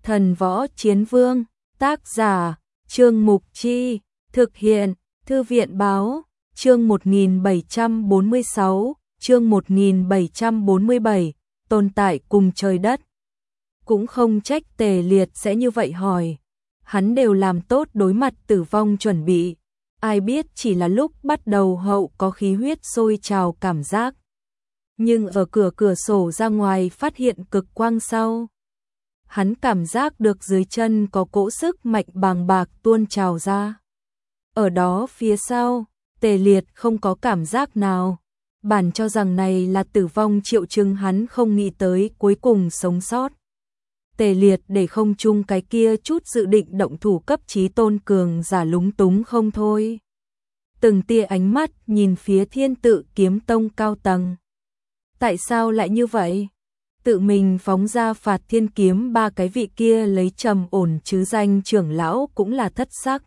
Thần Võ Chiến Vương, tác giả, Trương Mục Chi, thực hiện, Thư viện Báo, chương 1746, chương 1747, tồn tại cùng trời đất. Cũng không trách Tề Liệt sẽ như vậy hỏi. Hắn đều làm tốt đối mặt tử vong chuẩn bị. Ai biết chỉ là lúc bắt đầu hậu có khí huyết sôi trào cảm giác. Nhưng ở cửa sổ ra ngoài phát hiện cực quang sau. Hắn cảm giác được dưới chân có cỗ sức mạnh bàng bạc tuôn trào ra. Ở đó phía sau, Tề Liệt không có cảm giác nào. Bản cho rằng này là tử vong triệu chứng, hắn không nghĩ tới cuối cùng sống sót. Tề Liệt để không chung cái kia chút dự định động thủ cấp chí tôn cường giả lúng túng không thôi. Từng tia ánh mắt nhìn phía Thiên Tự Kiếm Tông cao tầng. Tại sao lại như vậy? Tự mình phóng ra phạt thiên kiếm, ba cái vị kia lấy trầm ổn chứ danh trưởng lão cũng là thất sắc.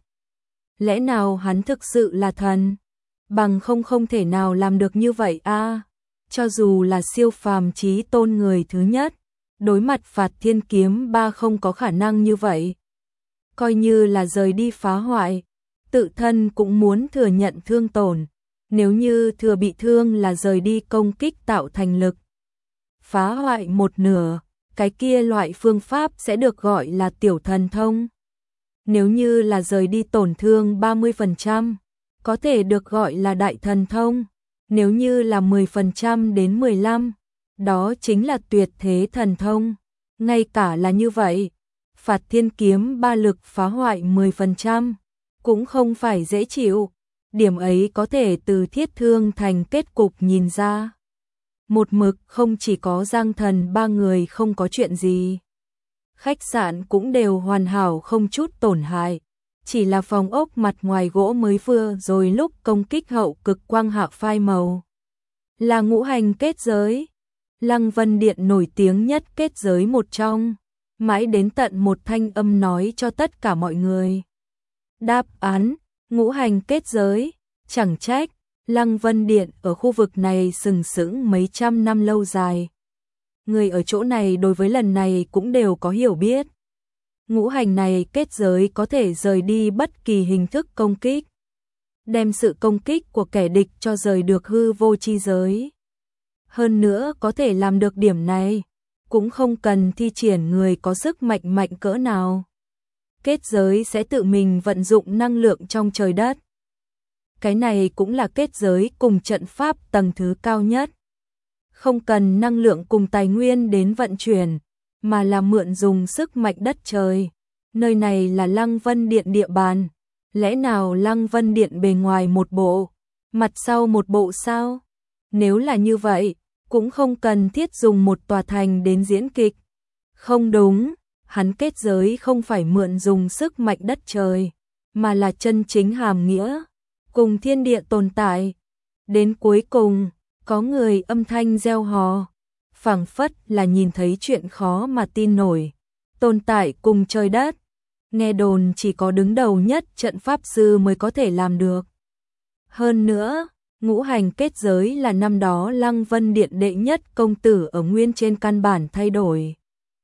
Lẽ nào hắn thực sự là thần? Bằng không thể nào làm được như vậy a. Cho dù là siêu phàm chí tôn người thứ nhất, đối mặt phạt thiên kiếm ba không có khả năng như vậy. Coi như là rời đi phá hoại, tự thân cũng muốn thừa nhận thương tổn. Nếu như thừa bị thương là rời đi công kích tạo thành lực phá hoại một nửa, cái kia loại phương pháp sẽ được gọi là tiểu thần thông. Nếu như là rời đi tổn thương 30%, có thể được gọi là đại thần thông. Nếu như là 10% đến 15%, đó chính là tuyệt thế thần thông. Ngay cả là như vậy, phạt thiên kiếm ba lực phá hoại 10%, cũng không phải dễ chịu. Điểm ấy có thể từ thiết thương thành kết cục nhìn ra. Một mực không chỉ có Giang Thần ba người không có chuyện gì. Khách sạn cũng đều hoàn hảo không chút tổn hại. Chỉ là phòng ốc mặt ngoài gỗ mới vừa rồi lúc công kích hậu cực quang hạ phai màu. Là ngũ hành kết giới. Lăng Vân Điện nổi tiếng nhất kết giới một trong. Mãi đến tận một thanh âm nói cho tất cả mọi người. Đáp án, ngũ hành kết giới. Chẳng trách, Lăng Vân Điện ở khu vực này sừng sững mấy trăm năm lâu dài. Người ở chỗ này đối với lần này cũng đều có hiểu biết. Ngũ hành này kết giới có thể rời đi bất kỳ hình thức công kích. Đem sự công kích của kẻ địch cho rời được hư vô chi giới. Hơn nữa có thể làm được điểm này, cũng không cần thi triển người có sức mạnh cỡ nào. Kết giới sẽ tự mình vận dụng năng lượng trong trời đất. Cái này cũng là kết giới cùng trận pháp tầng thứ cao nhất. Không cần năng lượng cùng tài nguyên đến vận chuyển, mà là mượn dùng sức mạnh đất trời. Nơi này là Lăng Vân Điện địa bàn. Lẽ nào Lăng Vân Điện bề ngoài một bộ, mặt sau một bộ sao? Nếu là như vậy, cũng không cần thiết dùng một tòa thành đến diễn kịch. Không đúng, hắn kết giới không phải mượn dùng sức mạnh đất trời, mà là chân chính hàm nghĩa. Cùng thiên địa tồn tại. Đến cuối cùng, có người âm thanh reo hò, phảng phất là nhìn thấy chuyện khó mà tin nổi. Tồn tại cùng trời đất, nghe đồn chỉ có đứng đầu nhất trận pháp sư mới có thể làm được. Hơn nữa, ngũ hành kết giới là năm đó Lăng Vân Điện đệ nhất công tử ở nguyên trên căn bản thay đổi.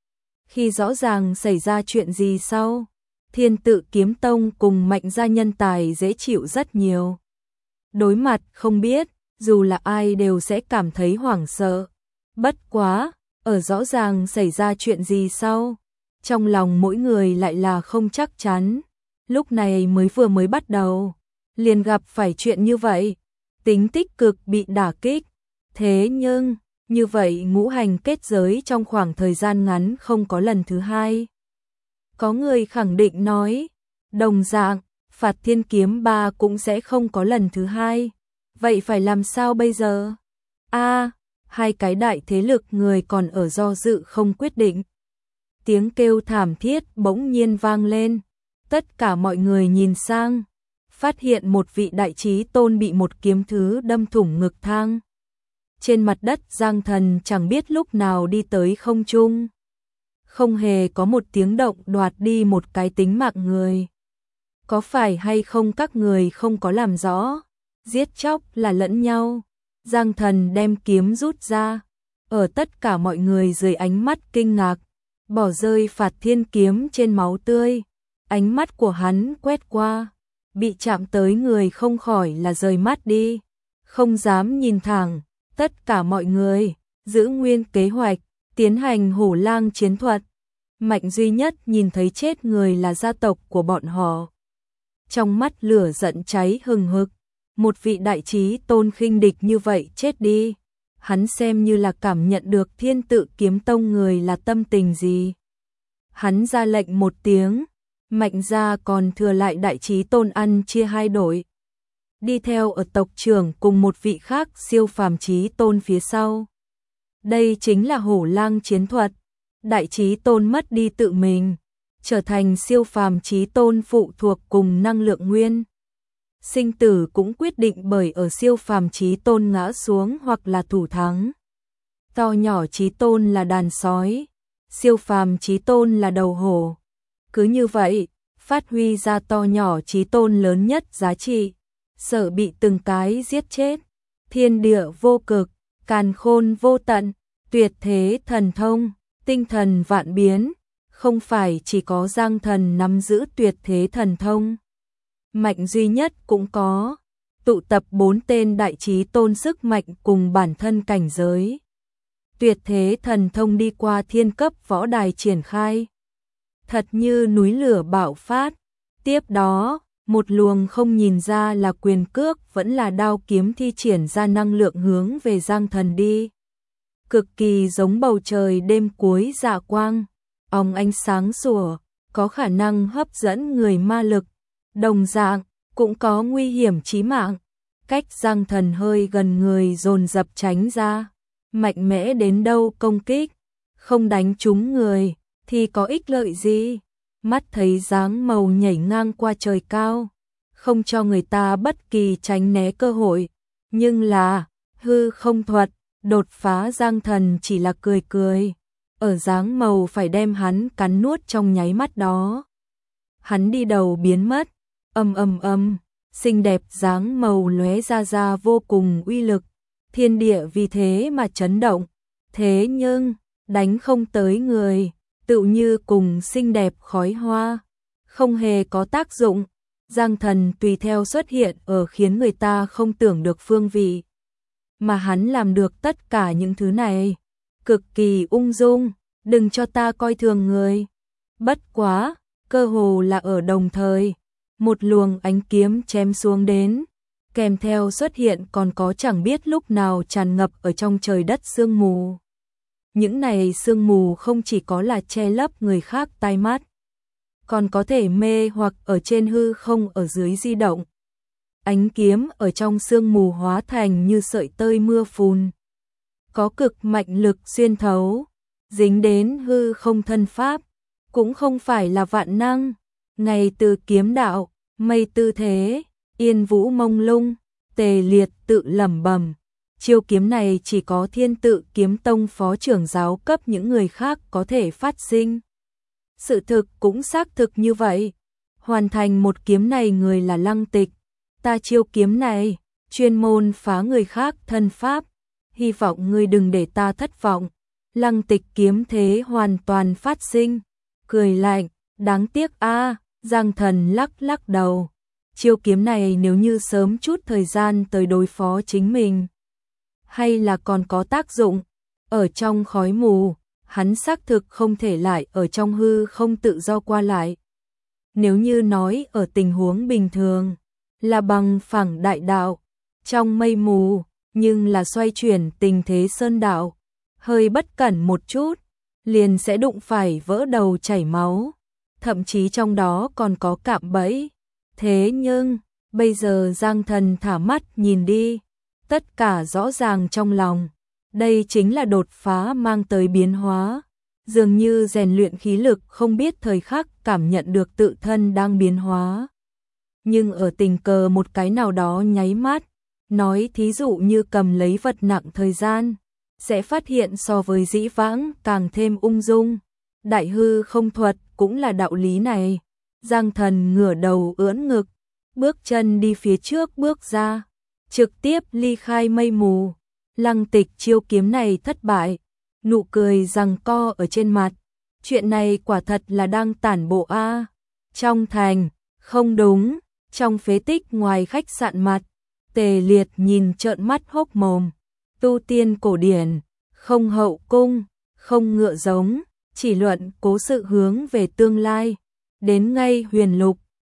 Khi rõ ràng xảy ra chuyện gì sau, Thiên Tự Kiếm Tông cùng Mạnh gia nhân tài dễ chịu rất nhiều. Đối mặt không biết, dù là ai đều sẽ cảm thấy hoảng sợ. Bất quá, ở rõ ràng xảy ra chuyện gì sau, trong lòng mỗi người lại là không chắc chắn. Lúc này vừa mới bắt đầu, liền gặp phải chuyện như vậy, tính tích cực bị đả kích. Thế nhưng, như vậy ngũ hành kết giới trong khoảng thời gian ngắn không có lần thứ hai. Có người khẳng định nói, đồng dạng, phạt thiên kiếm ba cũng sẽ không có lần thứ hai. Vậy phải làm sao bây giờ? Hai cái đại thế lực người còn ở do dự không quyết định. Tiếng kêu thảm thiết bỗng nhiên vang lên. Tất cả mọi người nhìn sang, phát hiện một vị đại chí tôn bị một kiếm thứ đâm thủng ngực thang. Trên mặt đất Giang Thần chẳng biết lúc nào đi tới không trung. Không hề có một tiếng động đoạt đi một cái tính mạng người. Có phải hay không các người không có làm rõ, giết chóc là lẫn nhau. Giang Thần đem kiếm rút ra, ở tất cả mọi người dưới ánh mắt kinh ngạc, bỏ rơi Phạt Thiên kiếm trên máu tươi. Ánh mắt của hắn quét qua, bị chạm tới người không khỏi là rời mắt đi, không dám nhìn thẳng. Tất cả mọi người giữ nguyên kế hoạch, tiến hành hổ lang chiến thuật. Mạnh duy nhất nhìn thấy chết người là gia tộc của bọn họ. Trong mắt lửa giận cháy hừng hực, một vị đại chí tôn khinh địch như vậy chết đi. Hắn xem như là cảm nhận được Thiên Tự Kiếm Tông người là tâm tình gì. Hắn ra lệnh một tiếng, Mạnh gia còn thừa lại đại chí tôn ăn chia hai đội. Đi theo ở tộc trưởng cùng một vị khác siêu phàm chí tôn phía sau. Đây chính là hổ lang chiến thuật. Đại chí tôn mất đi tự mình, trở thành siêu phàm chí tôn phụ thuộc cùng năng lượng nguyên. Sinh tử cũng quyết định bởi ở siêu phàm chí tôn ngã xuống hoặc là thủ thắng. To nhỏ chí tôn là đàn sói, siêu phàm chí tôn là đầu hổ. Cứ như vậy, phát huy ra to nhỏ chí tôn lớn nhất giá trị, sợ bị từng cái giết chết. Thiên địa vô cực, càn khôn vô tận, tuyệt thế thần thông, tinh thần vạn biến, không phải chỉ có Giang Thần nắm giữ tuyệt thế thần thông. Mạnh duy nhất cũng có, tụ tập 4 tên đại chí tôn sức mạnh cùng bản thân cảnh giới. Tuyệt thế thần thông đi qua thiên cấp võ đài triển khai. Thật như núi lửa bạo phát, tiếp đó, một luồng không nhìn ra là quyền cước vẫn là đao kiếm thi triển ra năng lượng hướng về Giang Thần đi. Cực kỳ giống bầu trời đêm cuối dạ quang, óng ánh sáng sủa, có khả năng hấp dẫn người ma lực, đồng dạng cũng có nguy hiểm chí mạng. Cách Giang Thần hơi gần người dồn dập tránh ra, mạnh mẽ đến đâu công kích, không đánh trúng người thì có ích lợi gì? Mắt thấy dáng màu nhảy ngang qua trời cao, không cho người ta bất kỳ tránh né cơ hội, nhưng là hư không thuật đột phá. Giang Thần chỉ là cười cười, ở dáng màu phải đem hắn cắn nuốt trong nháy mắt đó. Hắn đi đầu biến mất, xinh đẹp dáng màu lóe ra vô cùng uy lực, thiên địa vì thế mà chấn động. Thế nhưng, đánh không tới người, tựu như cùng xinh đẹp khói hoa, không hề có tác dụng. Giang Thần tùy theo xuất hiện ở khiến người ta không tưởng được phương vị. Mà hắn làm được tất cả những thứ này, cực kỳ ung dung, đừng cho ta coi thường người. Bất quá, cơ hồ là ở đồng thời, một luồng ánh kiếm chém xuống đến, kèm theo xuất hiện còn có chẳng biết lúc nào tràn ngập ở trong trời đất sương mù. Những này sương mù không chỉ có là che lấp người khác tai mắt, còn có thể mê hoặc ở trên hư không ở dưới di động. Ánh kiếm ở trong sương mù hóa thành như sợi tơi mưa phùn, có cực mạnh lực xuyên thấu, dính đến hư không thân pháp, cũng không phải là vạn năng. Ngày từ kiếm đạo, mây tư thế, yên vũ mông lung, Tề Liệt tự lẩm bẩm, chiêu kiếm này chỉ có Thiên Tự Kiếm Tông phó trưởng giáo cấp những người khác có thể phát sinh. Sự thực cũng xác thực như vậy, hoàn thành một kiếm này người là Lăng Tịch. Ta chiêu kiếm này, chuyên môn phá người khác thân pháp, hy vọng ngươi đừng để ta thất vọng. Lăng Tịch kiếm thế hoàn toàn phát sinh, cười lạnh, đáng tiếc a. Giang Thần lắc đầu, chiêu kiếm này nếu như sớm chút thời gian tới đối phó chính mình, hay là còn có tác dụng. Ở trong khói mù, hắn xác thực không thể lại ở trong hư không tự do qua lại. Nếu như nói ở tình huống bình thường, là bằng phẳng đại đạo, trong mây mù, nhưng là xoay chuyển tình thế sơn đạo, hơi bất cẩn một chút, liền sẽ đụng phải vỡ đầu chảy máu, thậm chí trong đó còn có cạm bẫy. Thế nhưng, bây giờ Giang Thần thả mắt nhìn đi, tất cả rõ ràng trong lòng, đây chính là đột phá mang tới biến hóa, dường như rèn luyện khí lực không biết thời khắc cảm nhận được tự thân đang biến hóa. Nhưng ở tình cờ một cái nào đó nháy mắt, nói thí dụ như cầm lấy vật nặng thời gian, sẽ phát hiện so với dĩ vãng càng thêm ung dung. Đại hư không thuật cũng là đạo lý này. Giang Thần ngửa đầu ưỡn ngực, bước chân đi phía trước bước ra, trực tiếp ly khai mây mù. Lăng Tịch chiêu kiếm này thất bại, nụ cười giằng co ở trên mặt, Chuyện này quả thật là đang tản bộ a. Trong thành, không đúng, trong phế tích ngoài khách sạn mặt, Tề Liệt nhìn trợn mắt hốc mồm. Tu tiên cổ điển, không hậu cung, không ngựa giống, chỉ luận cố sự hướng về tương lai. Đến ngay Huyền Lục,